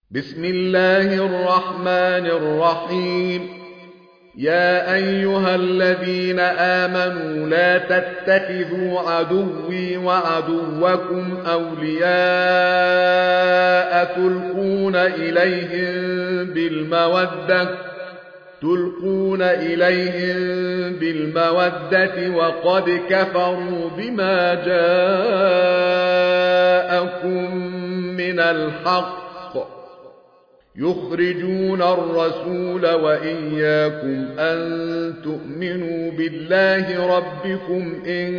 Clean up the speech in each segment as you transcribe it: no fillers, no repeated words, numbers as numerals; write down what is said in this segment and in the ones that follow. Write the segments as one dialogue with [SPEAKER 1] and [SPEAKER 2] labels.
[SPEAKER 1] بسم الله الرحمن الرحيم. يا أيها الذين آمنوا لا تتخذوا عدوي وعدوكم أولياء تلقون إليهم بالمودة وقد كفروا بما جاءكم من الحق يخرجون الرسول وإياكم أن تؤمنوا بالله ربكم إن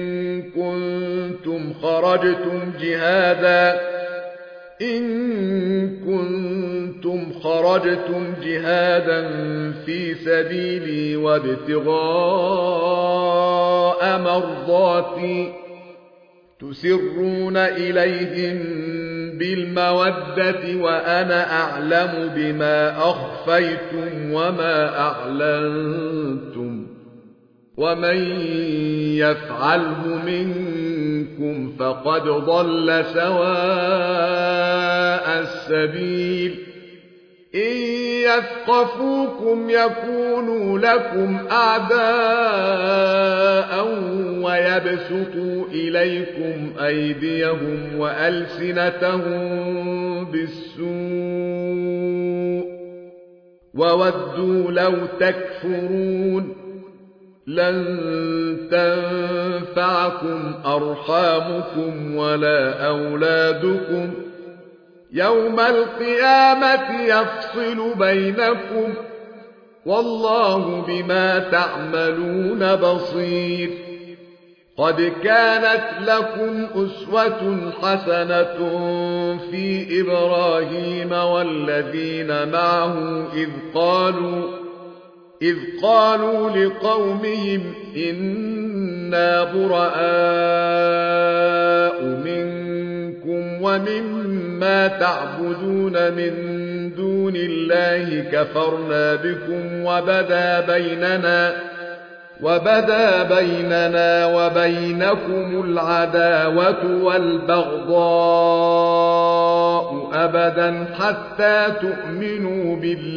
[SPEAKER 1] كنتم خرجتم جهادا في سبيلي وابتغاء مرضاتي تسرون إليهم بالمودة وأنا أعلم بما أخفيتم وما أعلنتم ومن يفعله منكم فقد ضل سواء السبيل. إن يثقفوكم يكونوا لكم أعداء ويبسطوا إليكم أيديهم وألسنتهم بالسوء وودوا لو تكفرون. لن تنفعكم أرحامكم ولا أولادكم يوم القيامة يفصل بينكم والله بما تعملون بصير. قد كانت لكم أسوة حسنة في إبراهيم والذين معه إذ قالوا لقومهم إنا براء منكم ومما تعبدون من دون الله كفرنا بكم وبدا بيننا وبينكم العداوة والبغضاء أبدا حتى تؤمنوا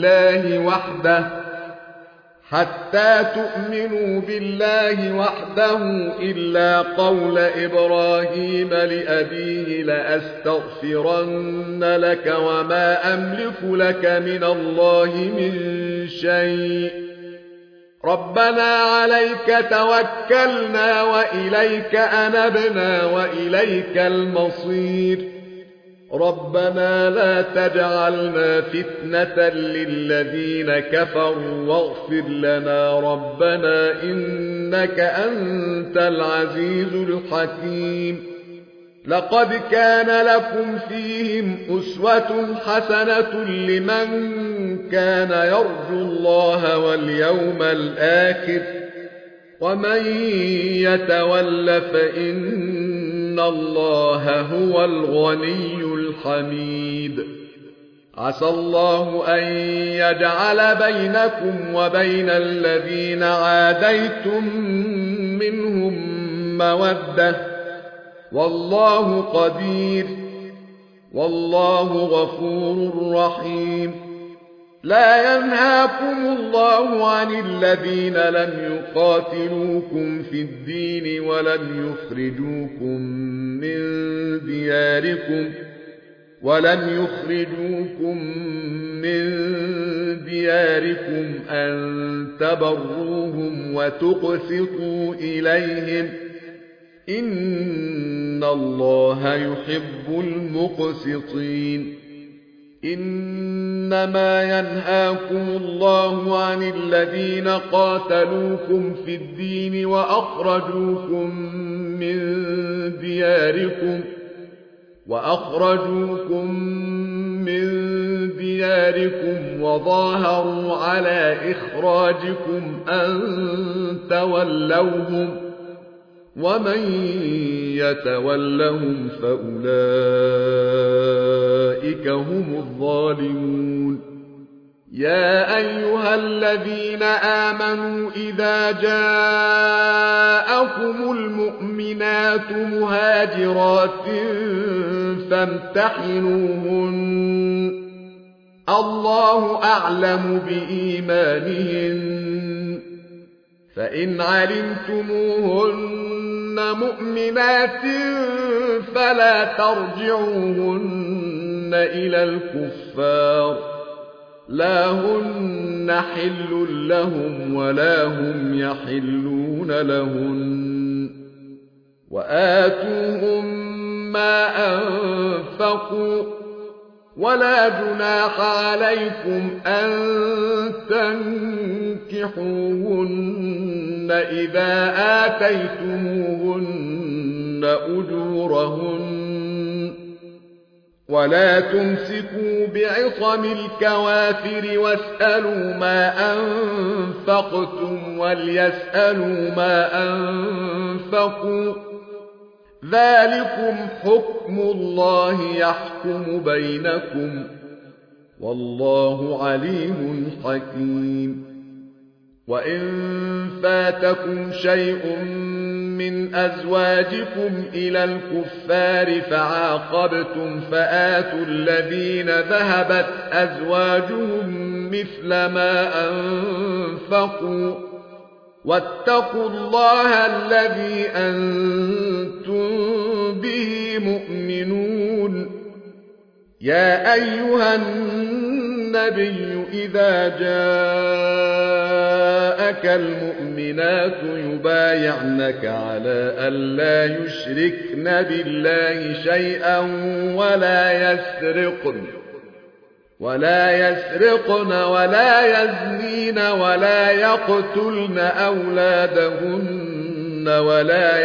[SPEAKER 1] بالله وحده إلا قول إبراهيم لأبيه لأستغفرن لك وما أملك لك من الله من شيء ربنا عليك توكلنا وإليك أنبنا وإليك المصير. ربنا لا تجعلنا فتنة للذين كفروا واغفر لنا ربنا إنك أنت العزيز الحكيم. لقد كان لكم فيهم أسوة حسنة لمن كان يرجو الله واليوم الآخر ومن يتول فإن الله هو الغني الحميد. عسى الله أن يجعل بينكم وبين الذين عاديتم منهم مودة والله قدير والله غفور رحيم. لا ينهاكم الله عن الذين لم يقاتلوكم في الدين ولم يخرجوكم من دياركم أن تبروهم وتقسطوا إليهم إن الله يحب المقسطين. إنما ينهاكم الله عن الذين قاتلوكم في الدين وأخرجوكم من دياركم وظاهروا على إخراجكم أن تولوهم ومن يتولهم فأولئك هم الظالمون. يا أيها الذين آمنوا إذا جاءكم المؤمنات مهاجرات فامتحنوهن الله أعلم بإيمانهن فإن علمتموهن مؤمنات فلا ترجعوهن إلى الكفار لا هن حل لهم ولا هم يحلون لهن وآتوهم ما أنفقوا ولا جناح عليكم أن تنكحوهن إذا آتيتموهن أجورهن ولا تمسكوا بعصم الكوافر واسألوا ما أنفقتم وليسألوا ما أنفقوا ذلكم حكم الله يحكم بينكم والله عليم حكيم وإن فاتكم شيء من أزواجكم إلى الكفار فعاقبتم فآتوا الذين ذهبت أزواجهم مثل ما أنفقوا واتقوا الله الذي أنتم به مؤمنون يا أيها النبي إذا جاءك المؤمنات يبايعنك على ألا يشركن بالله شيئا ولا يسرقن ولا يزنين ولا يقتلن أولادهن ولا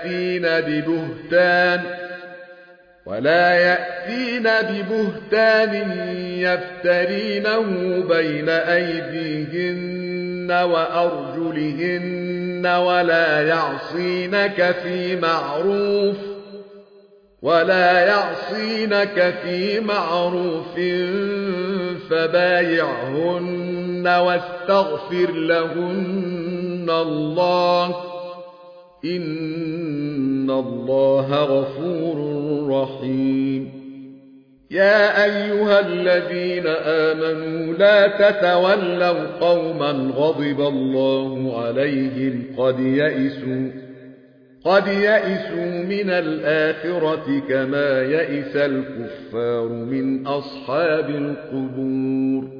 [SPEAKER 1] يأتين ببهتان يفترينه بين أيديهن وأرجلهن ولا يعصينك في معروف فبايعهن واستغفر لهن الله إن الله غفور رحيم يا أيها الذين آمنوا لا تتولوا قوما غضب الله عليهم قد يئسوا من الآخرة كما يئس الكفار من أصحاب القبور